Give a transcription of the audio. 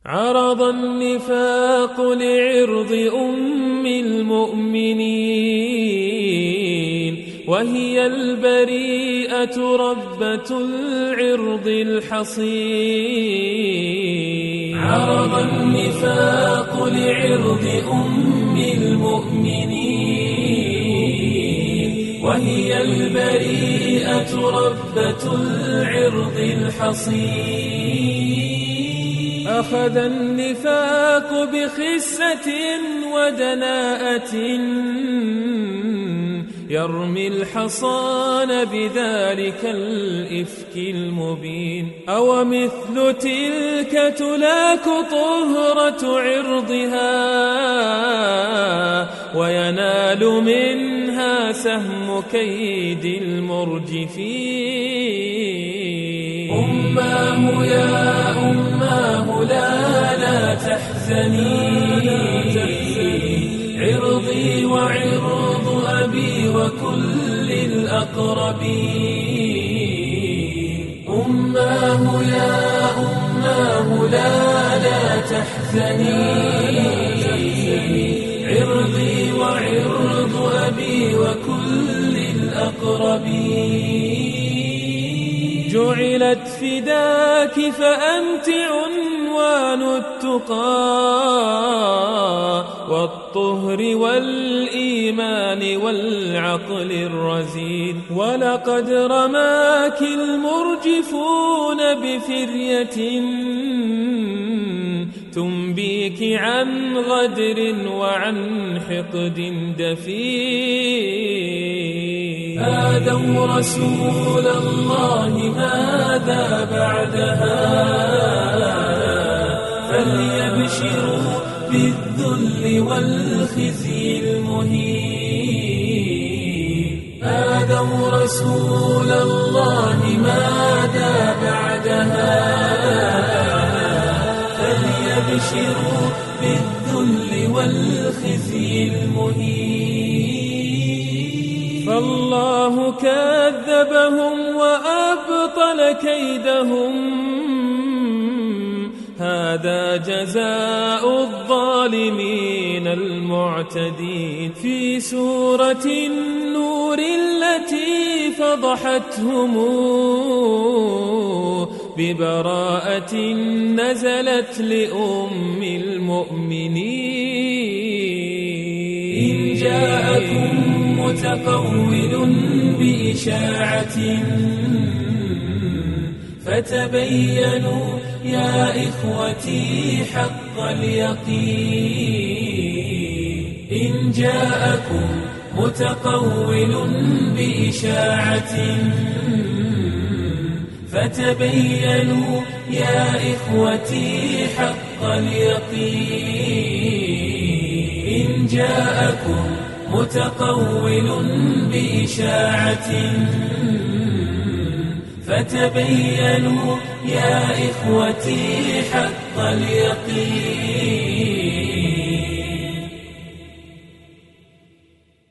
عرض النفاق لعرض أم المؤمنين وهي البريئة ربة العرض الحصين. عرض النفاق لعرض أم المؤمنين وهي البريئة ربة العرض الحصين. أخذ النفاق بخسة ودناءة يرمي الحصان بذلك الإفك المبين. أو مثل تلك تلاك طهرة عرضها وينال منها سهم كيد المرجفين. أماه يا أماه لا تحزني عرضي وعرض أبي وكل الأقربين. أماه يا أماه لا تحزني عرضي وعرض أبي وكل الأقربين. جعلت فداك فأنت عنوان التقى والطهر والإيمان والعقل الرزين. ولقد رماك المرجفون بفرية تنبيك عن غدر وعن حقد دفين. آذوا رسول الله ماذا بعدها فليبشروا بالذل والخزي المهين. آذوا رسول الله ماذا بعدها فليبشروا بالذل والخزي المهين. فالله كذبهم وأبطل كيدهم هذا جزاء الظالمين المعتدين. في سورة النور التي فضحتهم ببراءة نزلت لأم المؤمنين. إن جاءكم متقول بإشاعة فتبينوا يا إخوتي حق اليقين. إن جاءكم متقول بإشاعة فتبينوا يا إخوتي حق اليقين. إن جاءكم متقول بإشاعة فتبينوا يا إخوتي حق اليقين.